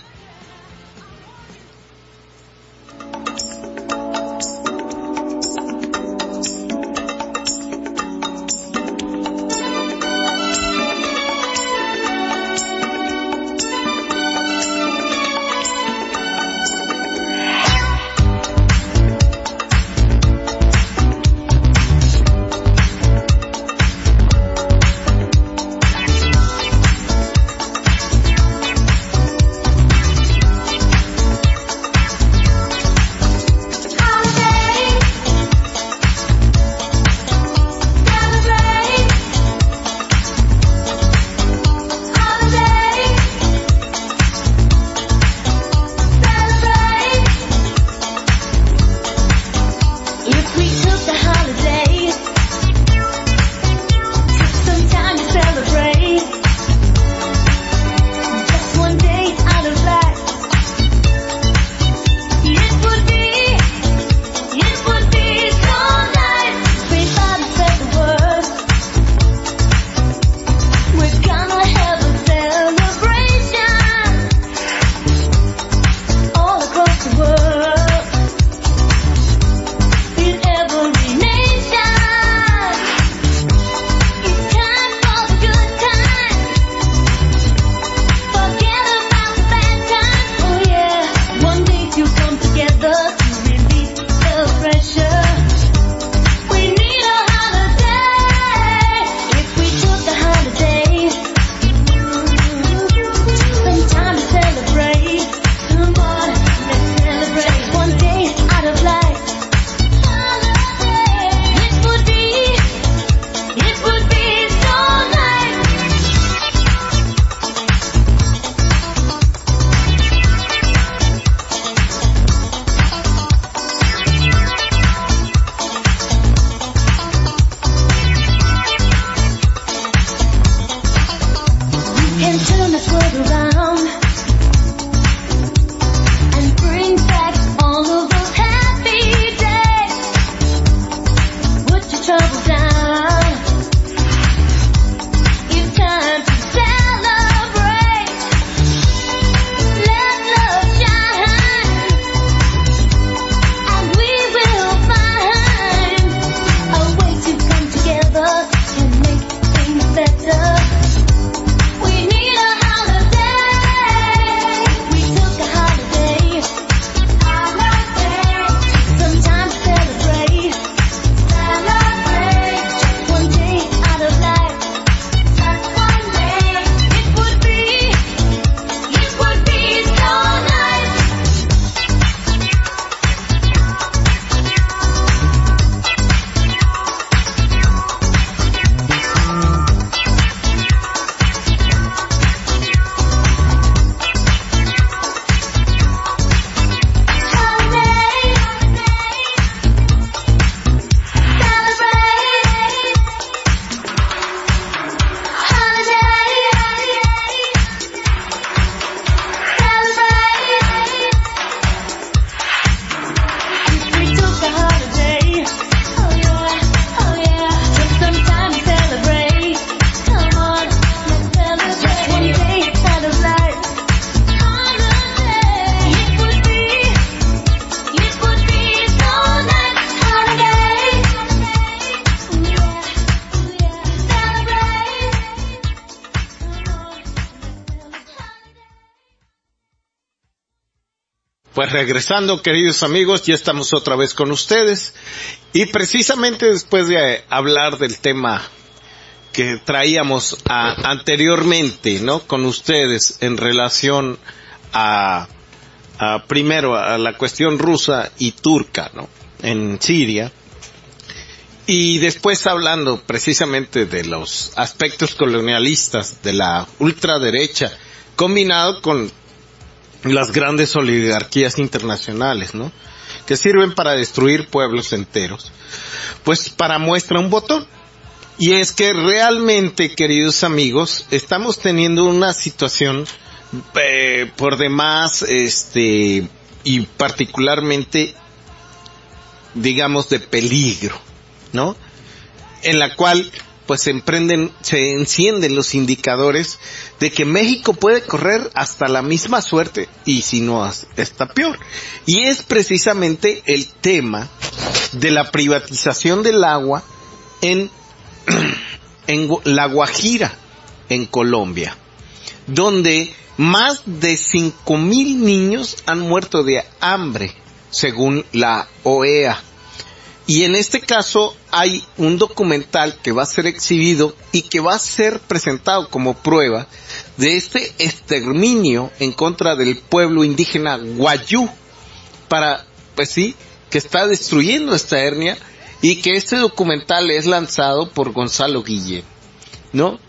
Pues regresando, queridos amigos, ya estamos otra vez con ustedes y precisamente después de hablar del tema que traíamos a, anteriormente, ¿no? Con ustedes en relación a, a primero a la cuestión rusa y turca, ¿no? En Siria. Y después hablando precisamente de los aspectos colonialistas de la ultraderecha combinado con las grandes oligarquías internacionales, ¿no? Que sirven para destruir pueblos enteros. Pues para muestra un botón. Y es que realmente, queridos amigos, estamos teniendo una situación eh, por demás, este, y particularmente, digamos, de peligro, ¿no? En la cual pues se emprenden, se encienden los indicadores de que México puede correr hasta la misma suerte y si no está peor. Y es precisamente el tema de la privatización del agua en, en La Guajira, en Colombia, donde más de cinco mil niños han muerto de hambre, según la O E A. Y en este caso hay un documental que va a ser exhibido y que va a ser presentado como prueba de este exterminio en contra del pueblo indígena Wayuu, para, pues sí, que está destruyendo esta etnia y que este documental es lanzado por Gonzalo Guillén, ¿no?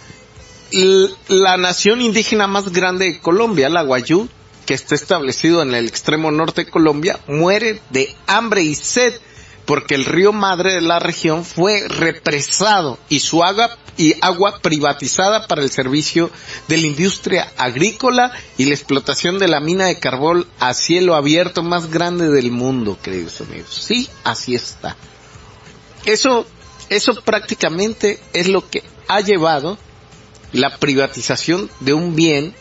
La nación indígena más grande de Colombia, la Wayuu, que está establecido en el extremo norte de Colombia, muere de hambre y sed porque el río madre de la región fue represado y su agua, y agua privatizada para el servicio de la industria agrícola y la explotación de la mina de carbón a cielo abierto más grande del mundo, queridos amigos. Sí, así está. Eso, eso prácticamente es lo que ha llevado la privatización de un bien,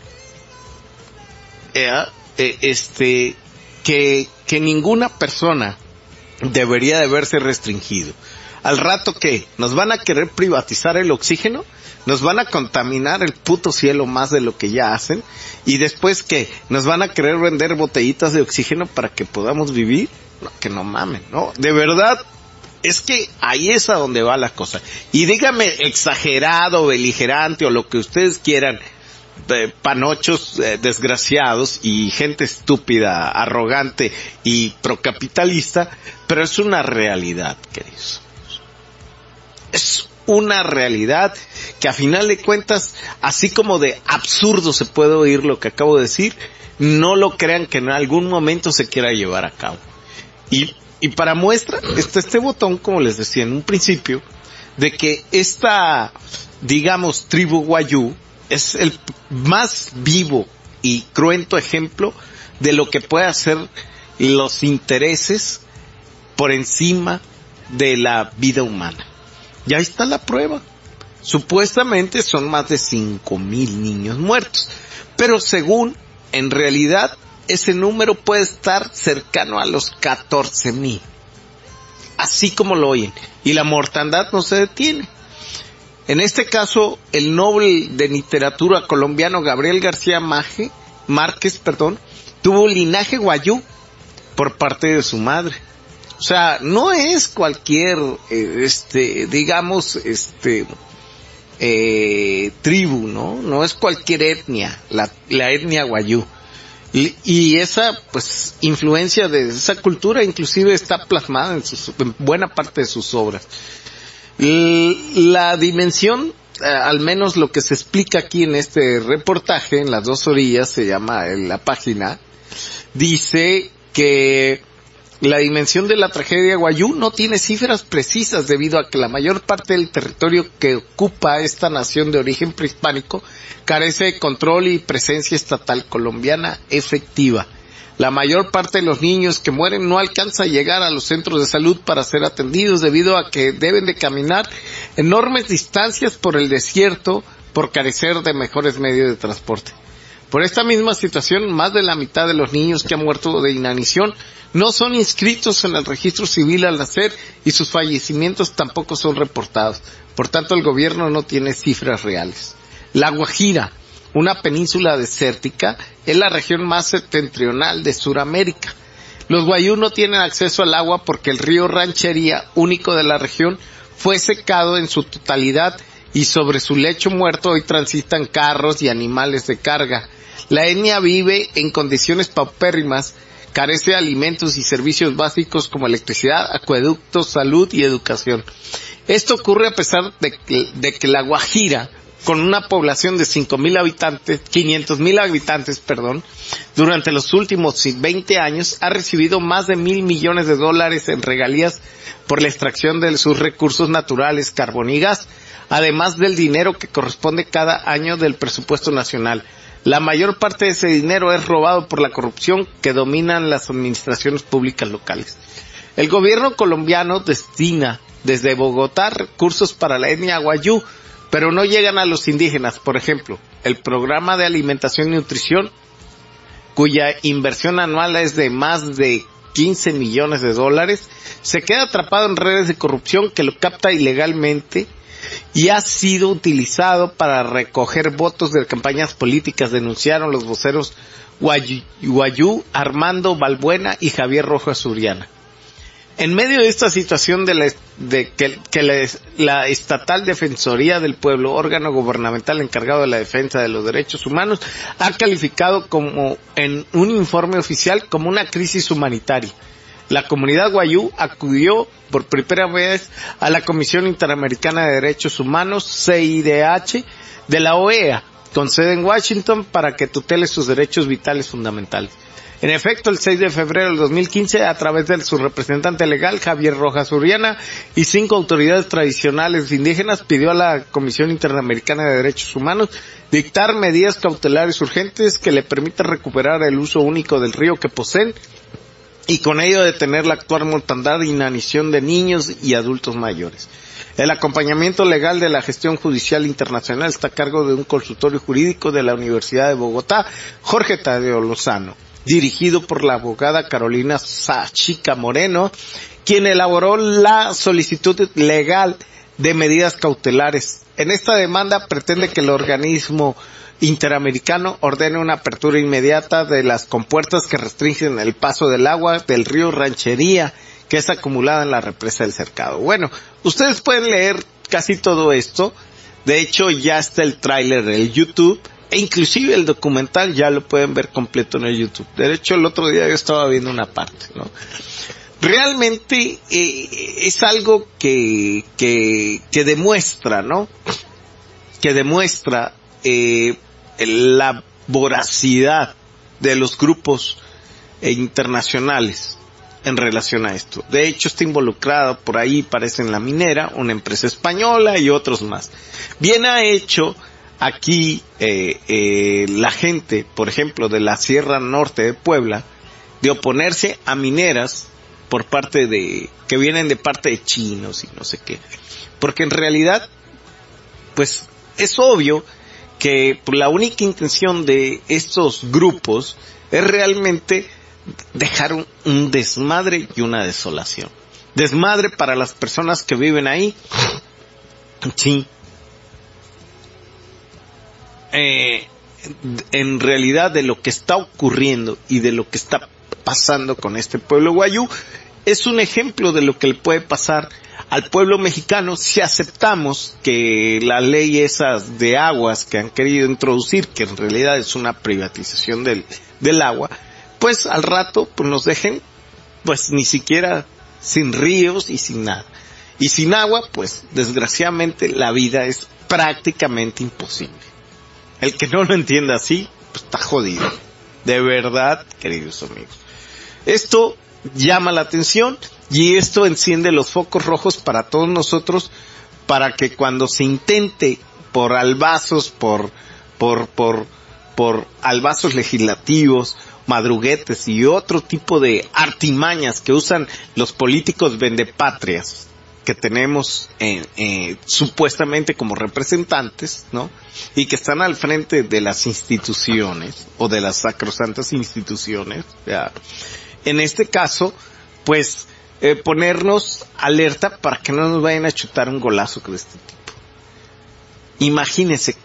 eh, eh, este, que, que ninguna persona debería de verse restringido. Al rato que nos van a querer privatizar el oxígeno, nos van a contaminar el puto cielo más de lo que ya hacen, y después que nos van a querer vender botellitas de oxígeno para que podamos vivir, no, que no mamen, no, de verdad, es que ahí es a donde va la cosa. Y dígame exagerado, beligerante o lo que ustedes quieran, Eh, panochos eh, desgraciados y gente estúpida, arrogante y procapitalista, pero es una realidad, queridos. Es una realidad que a final de cuentas, así como de absurdo se puede oír lo que acabo de decir, no lo crean que en algún momento se quiera llevar a cabo. Y, y para muestra está este botón, como les decía en un principio, de que esta, digamos, tribu Wayuu es el más vivo y cruento ejemplo de lo que puede hacer los intereses por encima de la vida humana. Y ahí está la prueba. Supuestamente son más de cinco mil niños muertos, pero según, en realidad, ese número puede estar cercano a los catorce mil. Así como lo oyen. Y la mortandad no se detiene. En este caso, el Nobel de Literatura colombiano Gabriel García Maje, Márquez, perdón, tuvo linaje Wayuu por parte de su madre. O sea, no es cualquier, eh, este, digamos, este, eh, tribu, ¿no? No es cualquier etnia, la, la etnia Wayuu. Y, y esa, pues, influencia de esa cultura inclusive está plasmada en, sus, en buena parte de sus obras. La dimensión, eh, al menos lo que se explica aquí en este reportaje, en las dos orillas, se llama en la página, dice que la dimensión de la tragedia Wayuu no tiene cifras precisas debido a que la mayor parte del territorio que ocupa esta nación de origen prehispánico carece de control y presencia estatal colombiana efectiva. La mayor parte de los niños que mueren no alcanza a llegar a los centros de salud para ser atendidos debido a que deben de caminar enormes distancias por el desierto por carecer de mejores medios de transporte. Por esta misma situación, más de la mitad de los niños que han muerto de inanición no son inscritos en el registro civil al nacer y sus fallecimientos tampoco son reportados. Por tanto, el gobierno no tiene cifras reales. La Guajira, una península desértica, es la región más septentrional de Sudamérica. Los Wayuu no tienen acceso al agua porque el río Ranchería, único de la región, fue secado en su totalidad y sobre su lecho muerto hoy transitan carros y animales de carga. La etnia vive en condiciones paupérrimas, carece de alimentos y servicios básicos como electricidad, acueductos, salud y educación. Esto ocurre a pesar de que, de que La Guajira, con una población de cinco mil habitantes, quinientos mil habitantes, perdón, durante los últimos veinte años ha recibido más de mil millones de dólares en regalías por la extracción de sus recursos naturales, carbón y gas, además del dinero que corresponde cada año del presupuesto nacional. La mayor parte de ese dinero es robado por la corrupción que dominan las administraciones públicas locales. El gobierno colombiano destina desde Bogotá recursos para la etnia Wayuu, pero no llegan a los indígenas. Por ejemplo, el programa de alimentación y nutrición, cuya inversión anual es de más de quince millones de dólares, se queda atrapado en redes de corrupción que lo capta ilegalmente y ha sido utilizado para recoger votos de campañas políticas, denunciaron los voceros Wayuu Armando Balbuena y Javier Rojas Suriana. En medio de esta situación de, la, de que, que la, la Estatal Defensoría del Pueblo, órgano gubernamental encargado de la defensa de los derechos humanos, ha calificado como en un informe oficial como una crisis humanitaria. La comunidad Wayuu acudió por primera vez a la Comisión Interamericana de Derechos Humanos, C I D H, de la O E A, con sede en Washington, para que tutele sus derechos vitales fundamentales. En efecto, el seis de febrero del dos mil quince, a través de su representante legal, Javier Rojas Suriana, y cinco autoridades tradicionales indígenas, pidió a la Comisión Interamericana de Derechos Humanos dictar medidas cautelares urgentes que le permitan recuperar el uso único del río que poseen y con ello detener la actual mortandad e inanición de niños y adultos mayores. El acompañamiento legal de la gestión judicial internacional está a cargo de un consultorio jurídico de la Universidad de Bogotá, Jorge Tadeo Lozano, dirigido por la abogada Carolina Sachica Moreno, quien elaboró la solicitud legal de medidas cautelares. En esta demanda pretende que el organismo interamericano ordene una apertura inmediata de las compuertas que restringen el paso del agua del río Ranchería, que es acumulada en la represa del Cercado. Bueno, ustedes pueden leer casi todo esto. De hecho, ya está el tráiler en el YouTube. E inclusive el documental ya lo pueden ver completo en el YouTube. De hecho, el otro día yo estaba viendo una parte, ¿no? Realmente eh, es algo que, que, que demuestra, ¿no? Que demuestra eh, la voracidad de los grupos eh, internacionales en relación a esto. De hecho, está involucrada por ahí, parece en La Minera, una empresa española y otros más. Bien ha hecho aquí eh, eh, la gente, por ejemplo, de la Sierra Norte de Puebla, de oponerse a mineras por parte de, que vienen de parte de chinos y no sé qué. Porque en realidad, pues, es obvio que la única intención de estos grupos es realmente dejar un, un desmadre y una desolación. Desmadre para las personas que viven ahí, sí. Eh, en realidad de lo que está ocurriendo y de lo que está pasando con este pueblo Wayuu es un ejemplo de lo que le puede pasar al pueblo mexicano si aceptamos que la ley esas de aguas que han querido introducir, que en realidad es una privatización del, del agua, pues al rato pues nos dejen pues ni siquiera sin ríos y sin nada. Y sin agua, pues desgraciadamente la vida es prácticamente imposible. El que no lo entienda así, pues está jodido. De verdad, queridos amigos. Esto llama la atención y esto enciende los focos rojos para todos nosotros, para que cuando se intente por albazos, por, por, por, por albazos legislativos, madruguetes y otro tipo de artimañas que usan los políticos vendepatrias que tenemos eh, eh, supuestamente como representantes, ¿no? Y que están al frente de las instituciones o de las sacrosantas instituciones, ¿ya? En este caso, pues eh, ponernos alerta para que no nos vayan a chutar un golazo de este tipo. Imagínense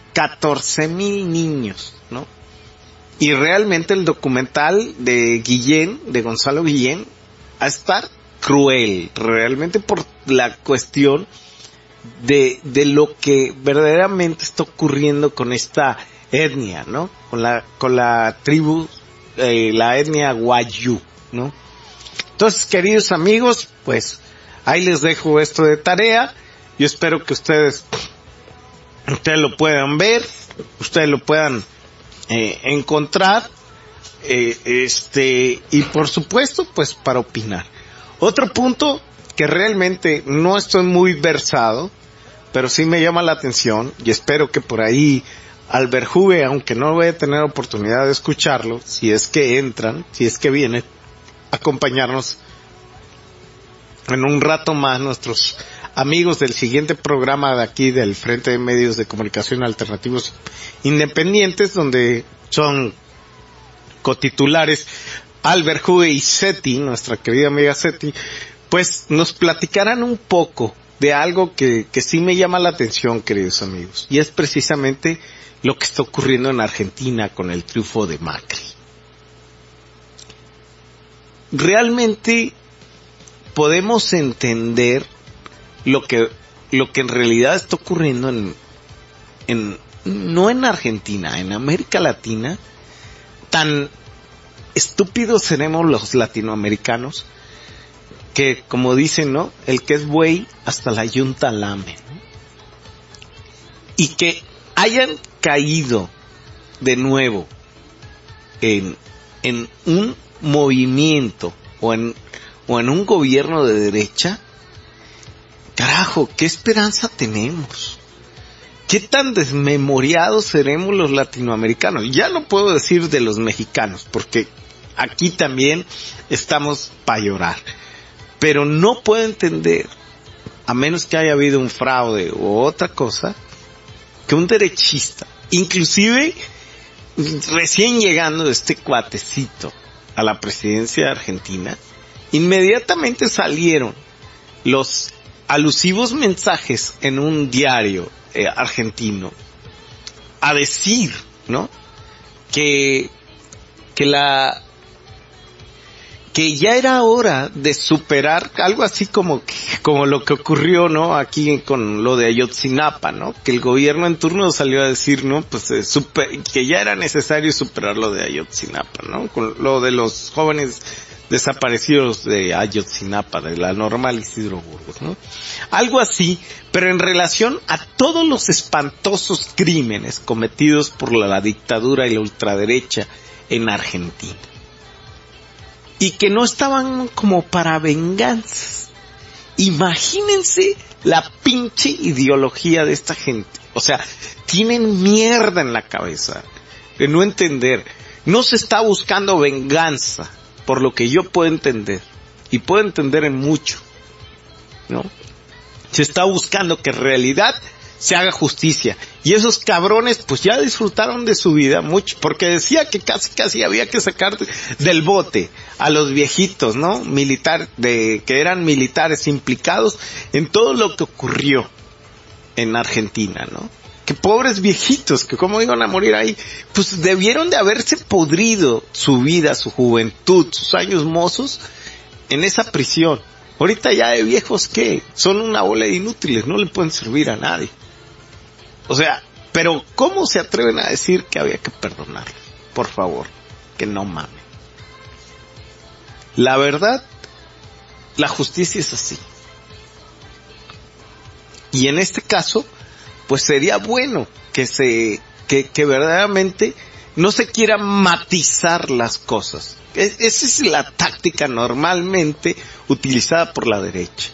catorce mil niños, ¿no? Y realmente el documental de Guillén, de Gonzalo Guillén, a estar cruel, realmente por la cuestión de, de lo que verdaderamente está ocurriendo con esta etnia, ¿no? Con la, con la tribu, eh, la etnia Wayuu, ¿no? Entonces, queridos amigos, pues, ahí les dejo esto de tarea. Yo espero que ustedes, ustedes lo puedan ver, ustedes lo puedan eh, encontrar, eh, este, y por supuesto, pues, para opinar. Otro punto que realmente no estoy muy versado, pero sí me llama la atención, y espero que por ahí Alberjube, aunque no voy a tener oportunidad de escucharlo, si es que entran, si es que vienen a acompañarnos en un rato más nuestros amigos del siguiente programa de aquí del Frente de Medios de Comunicación Alternativos Independientes, donde son cotitulares Alberjube y Seti, nuestra querida amiga Seti, pues nos platicarán un poco de algo que, que sí me llama la atención, queridos amigos, y es precisamente lo que está ocurriendo en Argentina con el triunfo de Macri. Realmente podemos entender lo que, lo que en realidad está ocurriendo en, en, no en Argentina, en América Latina. Tan estúpidos seremos los latinoamericanos que, como dicen, ¿no? El que es buey hasta la yunta lame, ¿no? Y que hayan caído de nuevo en, en un movimiento o en, o en un gobierno de derecha. Carajo, ¿qué esperanza tenemos? ¿Qué tan desmemoriados seremos los latinoamericanos? Ya no puedo decir de los mexicanos, porque aquí también estamos para llorar. Pero no puedo entender, a menos que haya habido un fraude u otra cosa, que un derechista, inclusive recién llegando de este cuatecito a la presidencia de Argentina, inmediatamente salieron los alusivos mensajes en un diario eh, argentino a decir, ¿no? Que, que la, que ya era hora de superar algo así como, como lo que ocurrió, ¿no? Aquí con lo de Ayotzinapa, ¿no? Que el gobierno en turno salió a decir, ¿no? Pues eh, super, que ya era necesario superar lo de Ayotzinapa, ¿no? Con lo de los jóvenes desaparecidos de Ayotzinapa, de la normal Isidro Burgos, ¿no? Algo así, pero en relación a todos los espantosos crímenes cometidos por la, la dictadura y la ultraderecha en Argentina. Y que no estaban como para venganzas. Imagínense la pinche ideología de esta gente. O sea, tienen mierda en la cabeza de no entender. No se está buscando venganza, por lo que yo puedo entender, y puedo entender en mucho, ¿no? Se está buscando que en realidad se haga justicia, y esos cabrones pues ya disfrutaron de su vida mucho, porque decía que casi casi había que sacar del bote a los viejitos, ¿no? Militar, de, que eran militares implicados en todo lo que ocurrió en Argentina, ¿no? Que pobres viejitos, que cómo iban a morir ahí, pues debieron de haberse podrido su vida, su juventud, sus años mozos en esa prisión. Ahorita ya de viejos, ¿qué? Son una bola de inútiles, no le pueden servir a nadie. O sea, pero ¿cómo se atreven a decir que había que perdonarlos? Por favor, que no mamen. La verdad, la justicia es así. Y en este caso, pues sería bueno que se, que, que verdaderamente no se quiera matizar las cosas. Es, esa es la táctica normalmente utilizada por la derecha.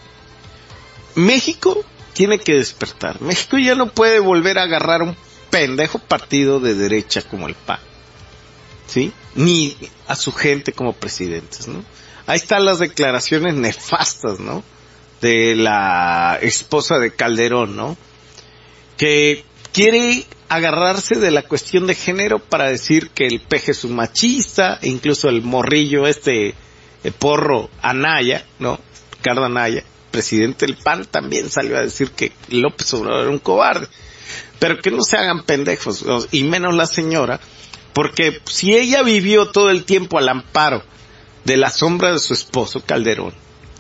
México tiene que despertar. México ya no puede volver a agarrar un pendejo partido de derecha como el P A N, ¿sí? Ni a su gente como presidentes, ¿no? Ahí están las declaraciones nefastas, ¿no? De la esposa de Calderón, ¿no? Que quiere agarrarse de la cuestión de género para decir que el peje es un machista, e incluso el morrillo este el porro Anaya, ¿no? Ricardo Anaya, presidente del P A N, también salió a decir que López Obrador era un cobarde. pero que no se hagan pendejos, y menos la señora, porque si ella vivió todo el tiempo al amparo de la sombra de su esposo Calderón,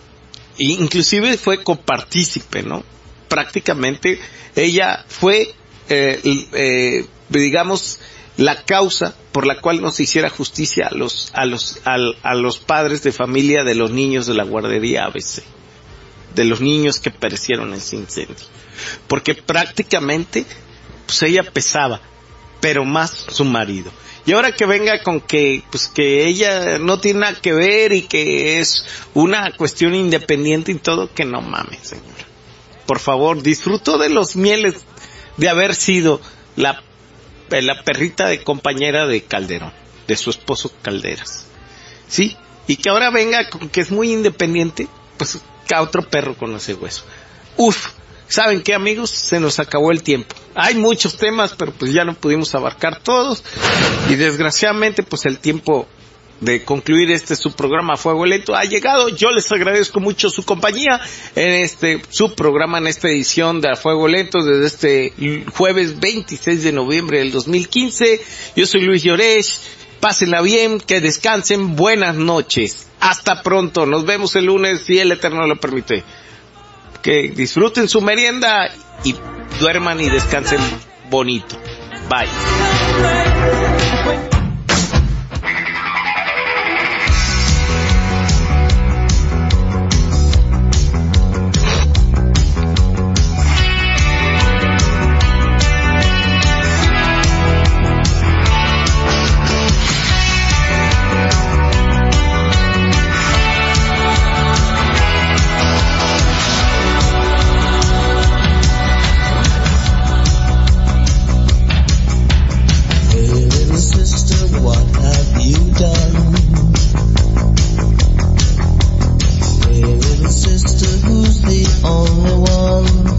e inclusive fue copartícipe, ¿no? Prácticamente ella fue, eh, eh, digamos, la causa por la cual no se hiciera justicia a los, a los, a, a los padres de familia de los niños de la guardería A B C, de los niños que perecieron en ese incendio. Porque prácticamente, pues ella pesaba, pero más su marido. Y ahora que venga con que, pues que ella no tiene nada que ver y que es una cuestión independiente y todo, que no mames, señora. Por favor, disfrutó de los mieles de haber sido la, la perrita de compañera de Calderón, de su esposo Calderas. ¿Sí? Y que ahora venga con que es muy independiente, pues que a otro perro con ese hueso. Uf. ¿Saben qué, amigos? Se nos acabó el tiempo. Hay muchos temas, pero pues ya no pudimos abarcar todos. Y desgraciadamente, pues el tiempo de concluir este su programa Fuego Lento ha llegado. Yo les agradezco mucho su compañía en este su programa, en esta edición de Fuego Lento desde este jueves veintiséis de noviembre del dos mil quince. Yo soy Luis Llorech. Pásenla bien, que descansen. Buenas noches. Hasta pronto. Nos vemos el lunes si el Eterno lo permite. Que disfruten su merienda y duerman y descansen bonito. Bye.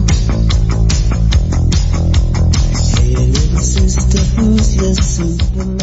Superman.